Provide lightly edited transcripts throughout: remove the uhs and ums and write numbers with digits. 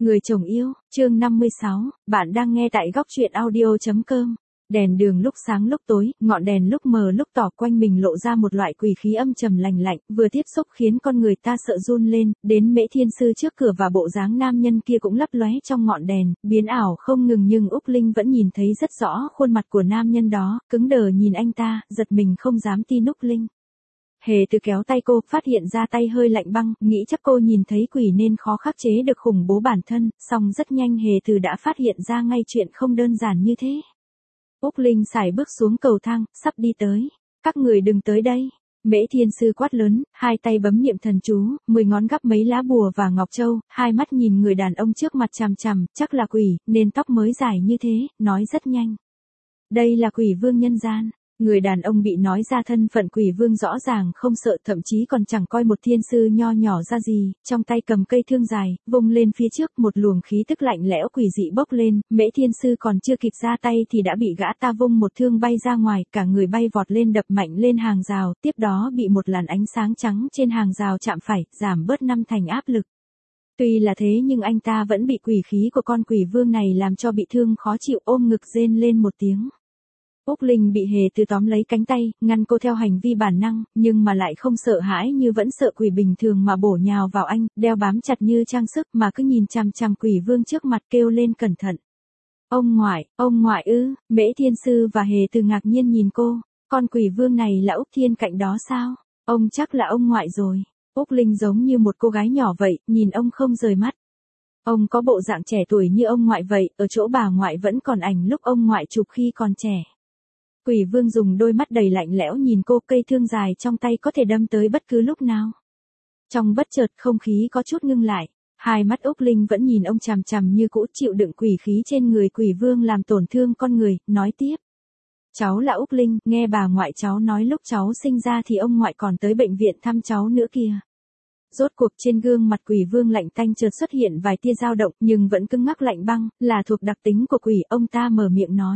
Người chồng yêu, chương 56, bạn đang nghe tại góc truyện audio.com. Đèn đường lúc sáng lúc tối, ngọn đèn lúc mờ lúc tỏ, quanh mình lộ ra một loại quỷ khí âm trầm lạnh lạnh, vừa tiếp xúc khiến con người ta sợ run lên, đến Mễ Thiên Sư trước cửa và bộ dáng nam nhân kia cũng lấp lóe trong ngọn đèn, biến ảo không ngừng, nhưng Úc Linh vẫn nhìn thấy rất rõ khuôn mặt của nam nhân đó, cứng đờ nhìn anh ta, giật mình không dám tin Úc Linh. Hề Từ kéo tay cô, phát hiện ra tay hơi lạnh băng, nghĩ chắc cô nhìn thấy quỷ nên khó khắc chế được khủng bố bản thân, song rất nhanh Hề Từ đã phát hiện ra ngay chuyện không đơn giản như thế. Úc Linh sải bước xuống cầu thang, sắp đi tới. Các người đừng tới đây. Mễ Thiên Sư quát lớn, hai tay bấm niệm thần chú, 10 ngón gắp mấy lá bùa và ngọc châu, hai mắt nhìn người đàn ông trước mặt chằm chằm, chắc là quỷ, nên tóc mới dài như thế, nói rất nhanh. Đây là quỷ vương nhân gian. Người đàn ông bị nói ra thân phận quỷ vương rõ ràng không sợ, thậm chí còn chẳng coi một thiên sư nho nhỏ ra gì, trong tay cầm cây thương dài, vung lên phía trước, một luồng khí tức lạnh lẽo quỷ dị bốc lên, Mễ Thiên Sư còn chưa kịp ra tay thì đã bị gã ta vung một thương bay ra ngoài, cả người bay vọt lên đập mạnh lên hàng rào, tiếp đó bị một làn ánh sáng trắng trên hàng rào chạm phải, giảm bớt 5 thành áp lực. Tuy là thế nhưng anh ta vẫn bị quỷ khí của con quỷ vương này làm cho bị thương khó chịu, ôm ngực rên lên một tiếng. Úc Linh bị Hề Từ tóm lấy cánh tay, ngăn cô theo hành vi bản năng, nhưng mà lại không sợ hãi như vẫn sợ quỷ bình thường mà bổ nhào vào anh, đeo bám chặt như trang sức mà cứ nhìn chằm chằm quỷ vương trước mặt kêu lên cẩn thận. Ông ngoại ư? Mễ Thiên Sư và Hề Từ ngạc nhiên nhìn cô, con quỷ vương này là Úc Thiên Cạnh đó sao? Ông chắc là ông ngoại rồi. Úc Linh giống như một cô gái nhỏ vậy, nhìn ông không rời mắt. Ông có bộ dạng trẻ tuổi như ông ngoại vậy, ở chỗ bà ngoại vẫn còn ảnh lúc ông ngoại chụp khi còn trẻ. Quỷ vương dùng đôi mắt đầy lạnh lẽo nhìn cô, cây thương dài trong tay có thể đâm tới bất cứ lúc nào. Trong bất chợt không khí có chút ngưng lại, hai mắt Úc Linh vẫn nhìn ông chằm chằm như cũ, chịu đựng quỷ khí trên người quỷ vương làm tổn thương con người, nói tiếp. Cháu là Úc Linh, nghe bà ngoại cháu nói lúc cháu sinh ra thì ông ngoại còn tới bệnh viện thăm cháu nữa kìa. Rốt cuộc trên gương mặt quỷ vương lạnh tanh chợt xuất hiện vài tia dao động nhưng vẫn cứng ngắc lạnh băng, là thuộc đặc tính của quỷ, ông ta mở miệng nói.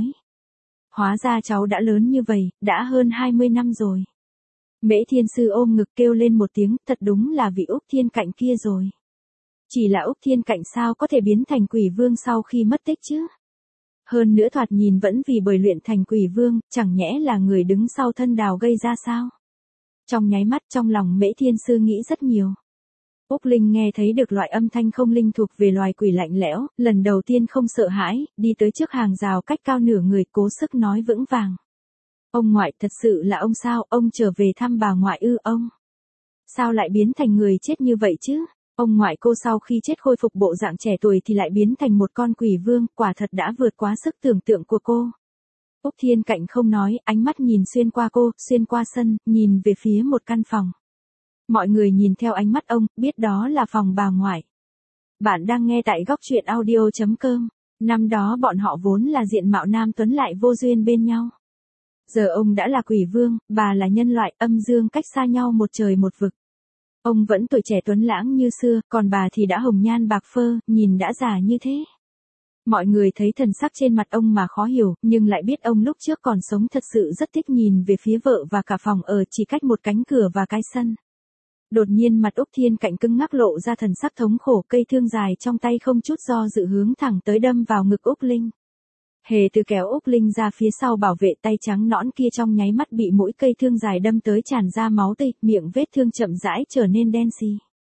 Hóa ra cháu đã lớn như vậy, đã hơn 20 năm rồi. Mễ Thiên Sư ôm ngực kêu lên một tiếng, thật đúng là vị Úc Thiên Cạnh kia rồi. Chỉ là Úc Thiên Cạnh sao có thể biến thành quỷ vương sau khi mất tích chứ? Hơn nữa thoạt nhìn vẫn vì bởi luyện thành quỷ vương, chẳng nhẽ là người đứng sau thân đào gây ra sao? Trong nháy mắt trong lòng Mễ Thiên Sư nghĩ rất nhiều. Úc Linh nghe thấy được loại âm thanh không linh thuộc về loài quỷ lạnh lẽo, lần đầu tiên không sợ hãi, đi tới trước hàng rào cách cao nửa người, cố sức nói vững vàng. Ông ngoại, thật sự là ông sao, ông trở về thăm bà ngoại ư? Ông sao lại biến thành người chết như vậy chứ? Ông ngoại cô sau khi chết khôi phục bộ dạng trẻ tuổi thì lại biến thành một con quỷ vương, quả thật đã vượt quá sức tưởng tượng của cô. Úc Thiên Cạnh không nói, ánh mắt nhìn xuyên qua cô, xuyên qua sân, nhìn về phía một căn phòng. Mọi người nhìn theo ánh mắt ông, biết đó là phòng bà ngoại. Bạn đang nghe tại góc truyện audio.com. Năm đó bọn họ vốn là diện mạo nam tuấn lại vô duyên bên nhau. Giờ ông đã là quỷ vương, bà là nhân loại, âm dương cách xa nhau một trời một vực. Ông vẫn tuổi trẻ tuấn lãng như xưa, còn bà thì đã hồng nhan bạc phơ, nhìn đã già như thế. Mọi người thấy thần sắc trên mặt ông mà khó hiểu, nhưng lại biết ông lúc trước còn sống thật sự rất thích nhìn về phía vợ và cả phòng ở chỉ cách một cánh cửa và cái sân. Đột nhiên mặt Úc Thiên Cạnh cứng ngắc lộ ra thần sắc thống khổ, cây thương dài trong tay không chút do dự hướng thẳng tới đâm vào ngực Úc Linh. Hề Từ kéo Úc Linh ra phía sau bảo vệ, tay trắng nõn kia trong nháy mắt bị mỗi cây thương dài đâm tới tràn ra máu tươi, miệng vết thương chậm rãi trở nên đen xì.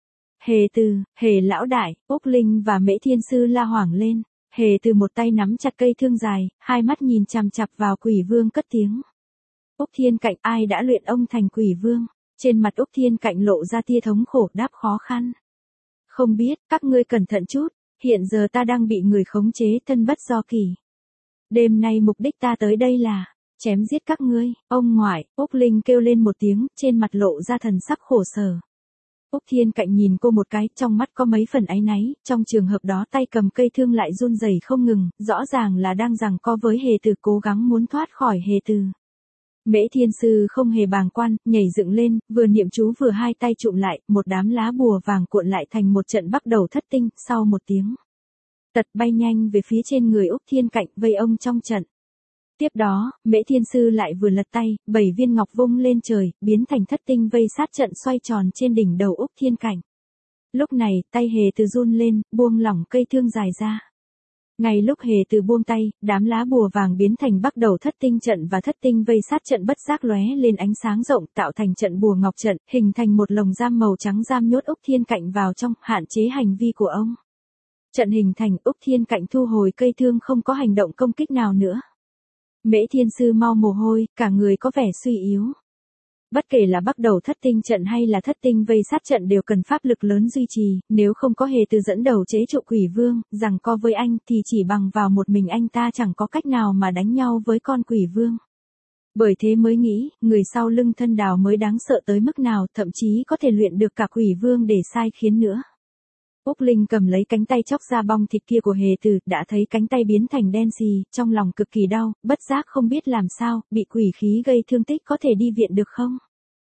Hề Từ, Hề lão đại, Úc Linh và Mễ Thiên Sư la hoảng lên. Hề Từ một tay nắm chặt cây thương dài, hai mắt nhìn chằm chằm vào quỷ vương cất tiếng. Úc Thiên Cạnh, ai đã luyện ông thành quỷ vương? Trên mặt Úc Thiên Cạnh lộ ra tia thống khổ, đáp khó khăn. Không biết, các ngươi cẩn thận chút, hiện giờ ta đang bị người khống chế, thân bất do kỳ. Đêm nay mục đích ta tới đây là chém giết các ngươi. Ông ngoại, Úc Linh kêu lên một tiếng, trên mặt lộ ra thần sắc khổ sở. Úc Thiên Cạnh nhìn cô một cái, trong mắt có mấy phần áy náy, trong trường hợp đó tay cầm cây thương lại run rẩy không ngừng, rõ ràng là đang giằng co với Hề Từ, cố gắng muốn thoát khỏi Hề Từ. Mễ Thiên Sư không hề bàng quan, nhảy dựng lên, vừa niệm chú vừa hai tay trụm lại, một đám lá bùa vàng cuộn lại thành một trận bắt đầu thất tinh, sau một tiếng tật bay nhanh về phía trên người Úc Thiên Cạnh, vây ông trong trận. Tiếp đó, Mễ Thiên Sư lại vừa lật tay, 7 viên ngọc vung lên trời, biến thành thất tinh vây sát trận xoay tròn trên đỉnh đầu Úc Thiên Cạnh. Lúc này, tay Hề Từ run lên, buông lỏng cây thương dài ra. Ngay lúc Hề Từ buông tay, đám lá bùa vàng biến thành bắt đầu thất tinh trận và thất tinh vây sát trận bất giác lóe lên ánh sáng rộng tạo thành trận bùa ngọc trận, hình thành một lồng giam màu trắng giam nhốt Úc Thiên Cạnh vào trong, hạn chế hành vi của ông. Trận hình thành, Úc Thiên Cạnh thu hồi cây thương không có hành động công kích nào nữa. Mễ Thiên Sư mau mồ hôi, cả người có vẻ suy yếu. Bất kể là bắt đầu thất tinh trận hay là thất tinh vây sát trận đều cần pháp lực lớn duy trì, nếu không có Hề Từ dẫn đầu chế trụ quỷ vương, giằng co với anh thì chỉ bằng vào một mình anh ta chẳng có cách nào mà đánh nhau với con quỷ vương. Bởi thế mới nghĩ, người sau lưng Thân Đào mới đáng sợ tới mức nào, thậm chí có thể luyện được cả quỷ vương để sai khiến nữa. Úc Linh cầm lấy cánh tay chóc ra bong thịt kia của Hề Từ, đã thấy cánh tay biến thành đen xì, trong lòng cực kỳ đau, bất giác không biết làm sao, bị quỷ khí gây thương tích có thể đi viện được không?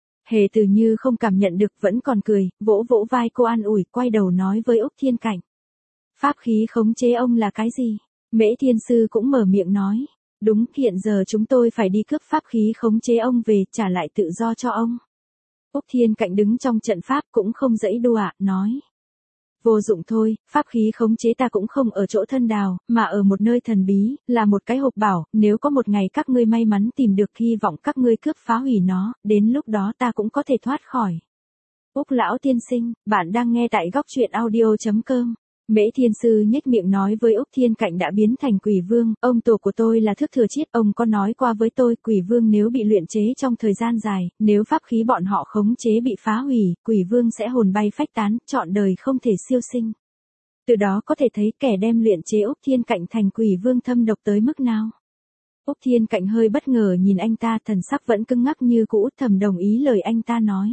Hề Từ như không cảm nhận được vẫn còn cười, vỗ vỗ vai cô an ủi, quay đầu nói với Úc Thiên Cảnh. Pháp khí khống chế ông là cái gì? Mễ Thiên Sư cũng mở miệng nói. Đúng, hiện giờ chúng tôi phải đi cướp pháp khí khống chế ông về, trả lại tự do cho ông. Úc Thiên Cảnh đứng trong trận pháp cũng không dãy đùa, nói. Vô dụng thôi, pháp khí khống chế ta cũng không ở chỗ Thân Đào, mà ở một nơi thần bí, là một cái hộp bảo, nếu có một ngày các ngươi may mắn tìm được hy vọng các ngươi cướp phá hủy nó, đến lúc đó ta cũng có thể thoát khỏi. Úc lão tiên sinh, bạn đang nghe tại góc truyện audio.com. Mễ Thiên Sư nhếch miệng nói với Úc Thiên Cạnh đã biến thành quỷ vương, ông tổ của tôi là Thức Thừa Chiết, ông có nói qua với tôi, quỷ vương nếu bị luyện chế trong thời gian dài, nếu pháp khí bọn họ khống chế bị phá hủy, quỷ vương sẽ hồn bay phách tán, trọn đời không thể siêu sinh. Từ đó có thể thấy kẻ đem luyện chế Úc Thiên Cạnh thành quỷ vương thâm độc tới mức nào. Úc Thiên Cạnh hơi bất ngờ nhìn anh ta, thần sắc vẫn cứng ngắc như cũ, thầm đồng ý lời anh ta nói.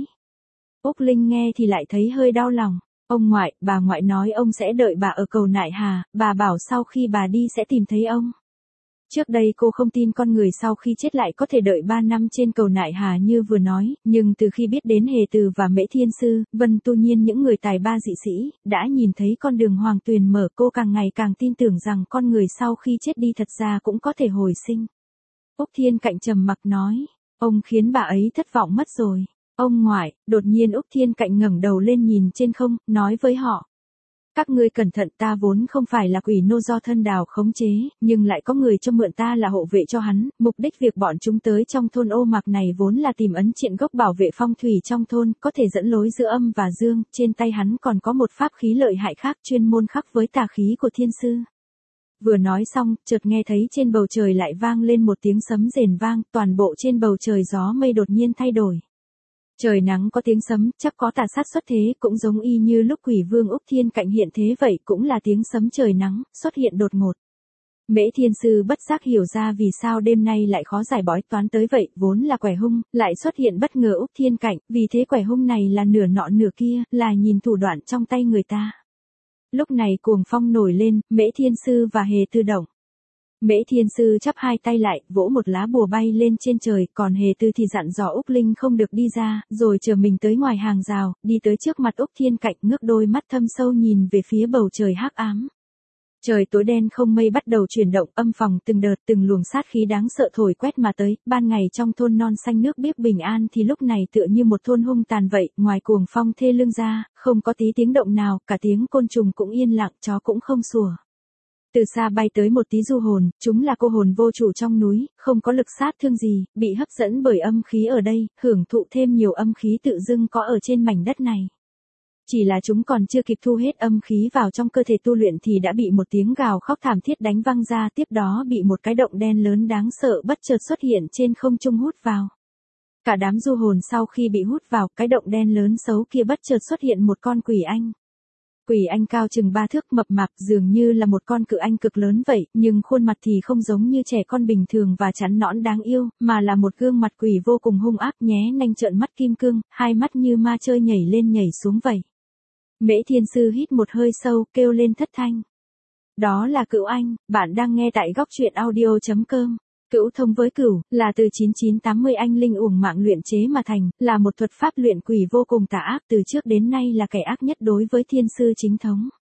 Úc Linh nghe thì lại thấy hơi đau lòng. Ông ngoại, bà ngoại nói ông sẽ đợi bà ở cầu Nại Hà, bà bảo sau khi bà đi sẽ tìm thấy ông. Trước đây cô không tin con người sau khi chết lại có thể đợi 3 năm trên cầu Nại Hà như vừa nói, nhưng từ khi biết đến Hề Từ và Mễ Thiên Sư, Vân Tu Nhiên những người tài ba dị sĩ, đã nhìn thấy con đường hoàng tuyền mở, cô càng ngày càng tin tưởng rằng con người sau khi chết đi thật ra cũng có thể hồi sinh. Úc Thiên Cạnh trầm mặc nói, ông khiến bà ấy thất vọng mất rồi. Ông ngoại, đột nhiên Úc Thiên Cạnh ngẩng đầu lên nhìn trên không, nói với họ. Các ngươi cẩn thận, ta vốn không phải là quỷ nô do Thân Đào khống chế, nhưng lại có người cho mượn ta là hộ vệ cho hắn, mục đích việc bọn chúng tới trong thôn Ô Mạc này vốn là tìm ấn triện gốc bảo vệ phong thủy trong thôn, có thể dẫn lối giữa âm và dương, trên tay hắn còn có một pháp khí lợi hại khác chuyên môn khắc với tà khí của thiên sư. Vừa nói xong, chợt nghe thấy trên bầu trời lại vang lên một tiếng sấm rền vang, toàn bộ trên bầu trời gió mây đột nhiên thay đổi. Trời nắng có tiếng sấm, chắc có tà sát xuất thế, cũng giống y như lúc quỷ vương Úc Thiên Cạnh hiện thế vậy, cũng là tiếng sấm trời nắng, xuất hiện đột ngột. Mễ Thiên Sư bất giác hiểu ra vì sao đêm nay lại khó giải bói toán tới vậy, vốn là quẻ hung, lại xuất hiện bất ngờ Úc Thiên Cạnh, vì thế quẻ hung này là nửa nọ nửa kia, là nhìn thủ đoạn trong tay người ta. Lúc này cuồng phong nổi lên, Mễ Thiên Sư và Hề Từ động. Mễ Thiên Sư chắp hai tay lại, vỗ một lá bùa bay lên trên trời, còn Hề Từ thì dặn dò Úc Linh không được đi ra, rồi chờ mình tới ngoài hàng rào, đi tới trước mặt Úc Thiên Cạnh, ngước đôi mắt thâm sâu nhìn về phía bầu trời hắc ám. Trời tối đen không mây bắt đầu chuyển động, âm phòng từng đợt từng luồng sát khí đáng sợ thổi quét mà tới, ban ngày trong thôn non xanh nước biếc bình an thì lúc này tựa như một thôn hung tàn vậy, ngoài cuồng phong thê lương ra, không có tí tiếng động nào, cả tiếng côn trùng cũng yên lặng, chó cũng không sủa. Từ xa bay tới một tí du hồn, chúng là cô hồn vô chủ trong núi, không có lực sát thương gì, bị hấp dẫn bởi âm khí ở đây, hưởng thụ thêm nhiều âm khí tự dưng có ở trên mảnh đất này. Chỉ là chúng còn chưa kịp thu hết âm khí vào trong cơ thể tu luyện thì đã bị một tiếng gào khóc thảm thiết đánh văng ra, tiếp đó bị một cái động đen lớn đáng sợ bất chợt xuất hiện trên không trung hút vào. Cả đám du hồn sau khi bị hút vào, cái động đen lớn xấu kia bất chợt xuất hiện một con quỷ anh. Quỷ anh cao chừng 3 thước mập mạp dường như là một con cự anh cực lớn vậy, nhưng khuôn mặt thì không giống như trẻ con bình thường và chắn nõn đáng yêu, mà là một gương mặt quỷ vô cùng hung ác nhé nanh trợn mắt kim cương, hai mắt như ma chơi nhảy lên nhảy xuống vậy. Mễ Thiên Sư hít một hơi sâu, kêu lên thất thanh. Đó là Cửu Anh, bạn đang nghe tại góc truyện audio.com. Cửu thông với cửu, là từ 9980 anh linh uổng mạng luyện chế mà thành, là một thuật pháp luyện quỷ vô cùng tà ác, từ trước đến nay là kẻ ác nhất đối với thiên sư chính thống.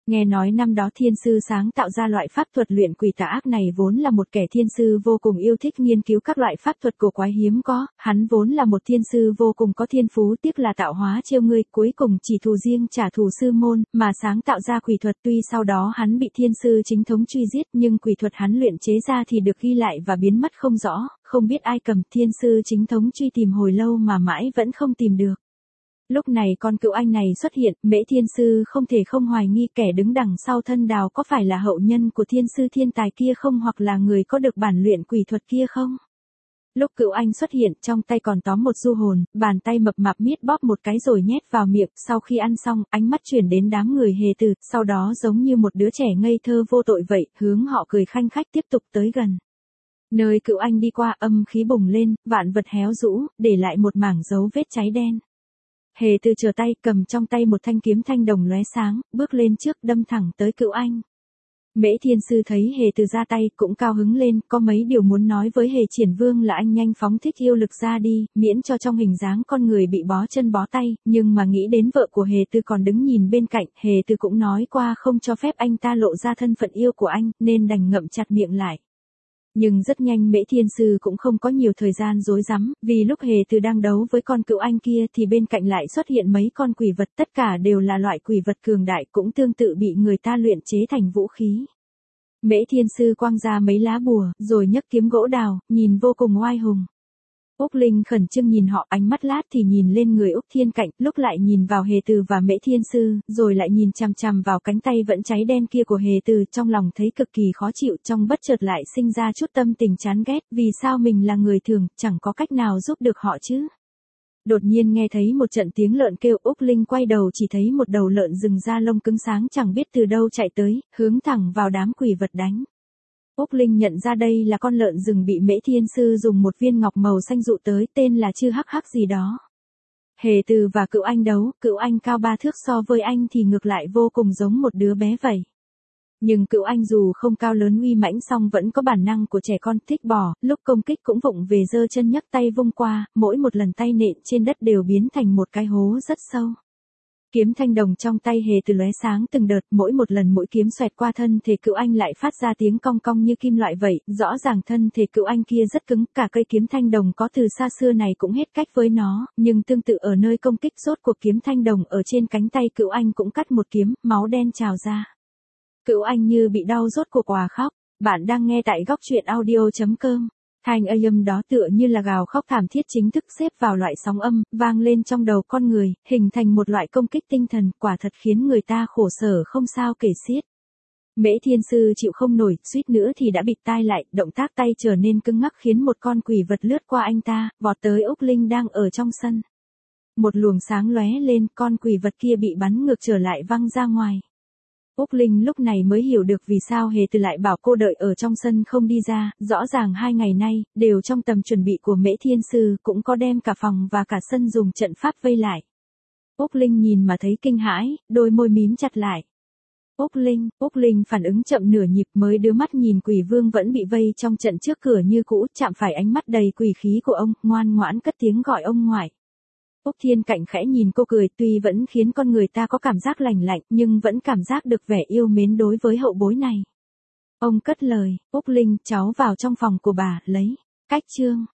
Nghe nói năm đó thiên sư sáng tạo ra loại pháp thuật luyện quỷ tà ác này vốn là một kẻ thiên sư vô cùng yêu thích nghiên cứu các loại pháp thuật cổ quái hiếm có, hắn vốn là một thiên sư vô cùng có thiên phú, tiếc là tạo hóa trêu ngươi, cuối cùng chỉ thù riêng trả thù sư môn, mà sáng tạo ra quỷ thuật. Tuy sau đó hắn bị thiên sư chính thống truy giết, nhưng quỷ thuật hắn luyện chế ra thì được ghi lại và biến mất không rõ, không biết ai cầm. Thiên sư chính thống truy tìm hồi lâu mà mãi vẫn không tìm được. Lúc này con cựu anh này xuất hiện, Mễ Thiên Sư không thể không hoài nghi kẻ đứng đằng sau thân đào có phải là hậu nhân của thiên sư thiên tài kia không, hoặc là người có được bản luyện quỷ thuật kia không. Lúc cựu anh xuất hiện, trong tay còn tóm một du hồn, bàn tay mập mạp miết bóp một cái rồi nhét vào miệng, sau khi ăn xong, ánh mắt chuyển đến đám người hề từ, sau đó giống như một đứa trẻ ngây thơ vô tội vậy, hướng họ cười khanh khách tiếp tục tới gần. Nơi cựu anh đi qua, âm khí bùng lên, vạn vật héo rũ, để lại một mảng dấu vết cháy đen. Hề từ trở tay, cầm trong tay một thanh kiếm thanh đồng lóe sáng, bước lên trước đâm thẳng tới cựu anh. Mễ Thiên Sư thấy Hề từ ra tay, cũng cao hứng lên, có mấy điều muốn nói với Hề Triển Vương là anh nhanh phóng thích yêu lực ra đi, miễn cho trong hình dáng con người bị bó chân bó tay, nhưng mà nghĩ đến vợ của Hề Từ còn đứng nhìn bên cạnh, Hề Từ cũng nói qua không cho phép anh ta lộ ra thân phận yêu của anh, nên đành ngậm chặt miệng lại. Nhưng rất nhanh Mễ Thiên Sư cũng không có nhiều thời gian rối rắm, vì lúc Hề Từ đang đấu với con cựu anh kia thì bên cạnh lại xuất hiện mấy con quỷ vật, tất cả đều là loại quỷ vật cường đại, cũng tương tự bị người ta luyện chế thành vũ khí. Mễ Thiên Sư quăng ra mấy lá bùa, rồi nhấc kiếm gỗ đào, nhìn vô cùng oai hùng. Úc Linh khẩn trương nhìn họ, ánh mắt lát thì nhìn lên người Úc Thiên Cạnh, lúc lại nhìn vào Hề Từ và Mễ Thiên Sư, rồi lại nhìn chằm chằm vào cánh tay vẫn cháy đen kia của Hề Từ, trong lòng thấy cực kỳ khó chịu, trong bất chợt lại sinh ra chút tâm tình chán ghét, vì sao mình là người thường, chẳng có cách nào giúp được họ chứ. Đột nhiên nghe thấy một trận tiếng lợn kêu, Úc Linh quay đầu chỉ thấy một đầu lợn rừng da lông cứng sáng chẳng biết từ đâu chạy tới, hướng thẳng vào đám quỷ vật đánh. Úc Linh nhận ra đây là con lợn rừng bị Mễ Thiên Sư dùng một viên ngọc màu xanh dụ tới, tên là Chư Hắc Hắc gì đó. Hề Từ và cựu anh đấu, cựu anh cao 3 thước, so với anh thì ngược lại vô cùng giống một đứa bé vậy. Nhưng cựu anh dù không cao lớn uy mãnh song vẫn có bản năng của trẻ con, thích bò, lúc công kích cũng vụng về giơ chân nhấc tay vung qua, mỗi một lần tay nện trên đất đều biến thành một cái hố rất sâu. Kiếm thanh đồng trong tay Hề Từ lóe sáng từng đợt, mỗi một lần mũi kiếm xoẹt qua thân thể cựu anh lại phát ra tiếng cong cong như kim loại vậy, rõ ràng thân thể cựu anh kia rất cứng, cả cây kiếm thanh đồng có từ xa xưa này cũng hết cách với nó, nhưng tương tự ở nơi công kích rốt cuộc kiếm thanh đồng ở trên cánh tay cựu anh cũng cắt một kiếm, máu đen trào ra. Cựu anh như bị đau rốt cuộc òa khóc. Bạn đang nghe tại góc truyện audio.com. Thanh âm đó tựa như là gào khóc thảm thiết chính thức xếp vào loại sóng âm, vang lên trong đầu con người, hình thành một loại công kích tinh thần, quả thật khiến người ta khổ sở không sao kể xiết. Mễ Thiên Sư chịu không nổi, suýt nữa thì đã bịt tai lại, động tác tay trở nên cứng ngắc khiến một con quỷ vật lướt qua anh ta, vọt tới Úc Linh đang ở trong sân. Một luồng sáng lóe lên, con quỷ vật kia bị bắn ngược trở lại văng ra ngoài. Úc Linh lúc này mới hiểu được vì sao Hề Từ lại bảo cô đợi ở trong sân không đi ra, rõ ràng 2 ngày nay, đều trong tầm chuẩn bị của Mễ Thiên Sư, cũng có đem cả phòng và cả sân dùng trận pháp vây lại. Úc Linh nhìn mà thấy kinh hãi, đôi môi mím chặt lại. Úc Linh phản ứng chậm nửa nhịp mới đưa mắt nhìn Quỷ Vương vẫn bị vây trong trận trước cửa như cũ, chạm phải ánh mắt đầy quỷ khí của ông, ngoan ngoãn cất tiếng gọi ông ngoại. Úc Thiên Cạnh khẽ nhìn cô cười, tuy vẫn khiến con người ta có cảm giác lành lạnh, nhưng vẫn cảm giác được vẻ yêu mến đối với hậu bối này. Ông cất lời, Úc Linh, cháu vào trong phòng của bà, lấy cách chương.